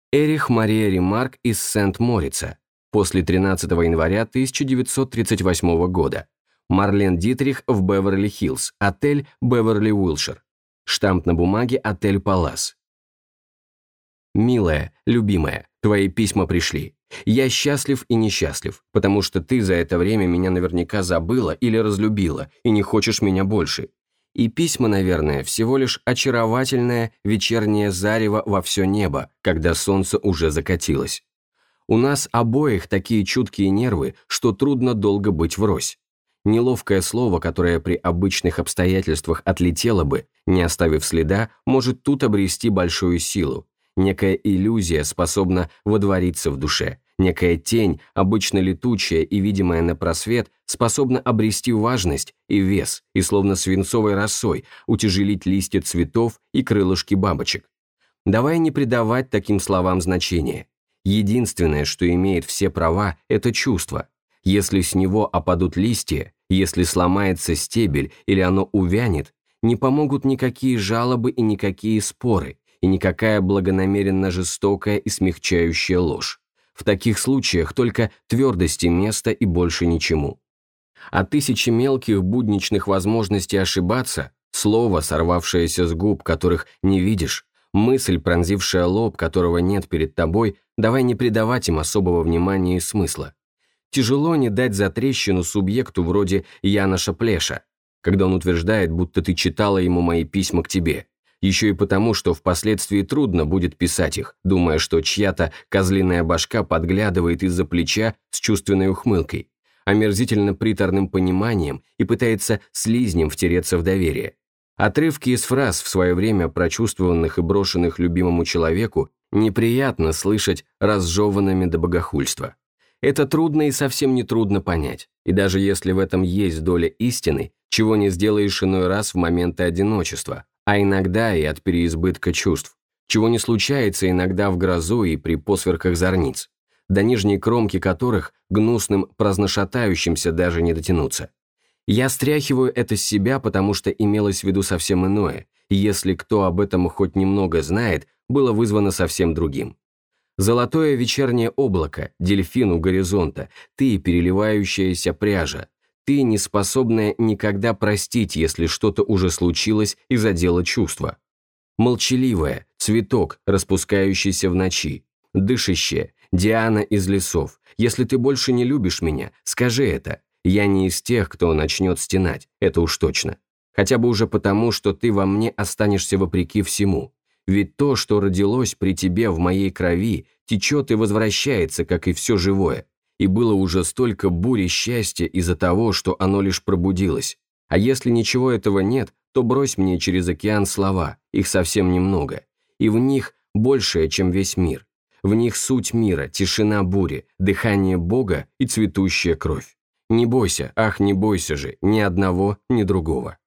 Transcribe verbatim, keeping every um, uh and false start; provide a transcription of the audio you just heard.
Эрих Мария Ремарк из Сент-Морица. После тринадцатого января тысяча девятьсот тридцать восьмого года. Марлен Дитрих в Беверли-Хиллз, отель Беверли-Уилшир. Штамп на бумаге «Отель Палас». «Милая, любимая, твои письма пришли. Я счастлив и несчастлив, потому что ты за это время меня наверняка забыла или разлюбила и не хочешь меня больше. И письма, наверное, всего лишь очаровательное вечернее зарево во все небо, когда солнце уже закатилось. У нас обоих такие чуткие нервы, что трудно долго быть врозь. Неловкое слово, которое при обычных обстоятельствах отлетело бы, не оставив следа, может тут обрести большую силу. Некая иллюзия способна водвориться в душе. Некая тень, обычно летучая и видимая на просвет, способна обрести важность и вес, и словно свинцовой росой утяжелить листья цветов и крылышки бабочек. Давай не придавать таким словам значения. Единственное, что имеет все права, это чувство. Если с него опадут листья, если сломается стебель или оно увянет, не помогут никакие жалобы и никакие споры, и никакая благонамеренно жестокая и смягчающая ложь. В таких случаях только твердости места и больше ничему. А тысячи мелких будничных возможностей ошибаться, слово, сорвавшееся с губ, которых не видишь, мысль, пронзившая лоб, которого нет перед тобой, давай не придавать им особого внимания и смысла. Тяжело не дать затрещину субъекту вроде Яноша Плеша, когда он утверждает, будто ты читала ему мои письма к тебе. Еще и потому, что впоследствии трудно будет писать их, думая, что чья-то козлиная башка подглядывает из-за плеча с чувственной ухмылкой, омерзительно приторным пониманием и пытается слизнем втереться в доверие. Отрывки из фраз, в свое время прочувствованных и брошенных любимому человеку, неприятно слышать разжеванными до богохульства. Это трудно и совсем не трудно понять, и даже если в этом есть доля истины, чего не сделаешь иной раз в моменты одиночества, а иногда и от переизбытка чувств, чего не случается иногда в грозу и при посверках зорниц, до нижней кромки которых гнусным праздношатающимся даже не дотянуться. Я стряхиваю это с себя, потому что имелось в виду совсем иное, и если кто об этом хоть немного знает, было вызвано совсем другим. Золотое вечернее облако, дельфин у горизонта, ты, переливающаяся пряжа, ты, не способная никогда простить, если что-то уже случилось и задело чувства. Молчаливая, цветок, распускающийся в ночи, дышащая, Диана из лесов, если ты больше не любишь меня, скажи это. Я не из тех, кто начнет стенать, это уж точно. Хотя бы уже потому, что ты во мне останешься вопреки всему. Ведь то, что родилось при тебе в моей крови, течет и возвращается, как и все живое. И было уже столько бури счастья из-за того, что оно лишь пробудилось. А если ничего этого нет, то брось мне через океан слова, их совсем немного. И в них большее, чем весь мир. В них суть мира, тишина бури, дыхание Бога и цветущая кровь. Не бойся, ах, не бойся же, ни одного, ни другого.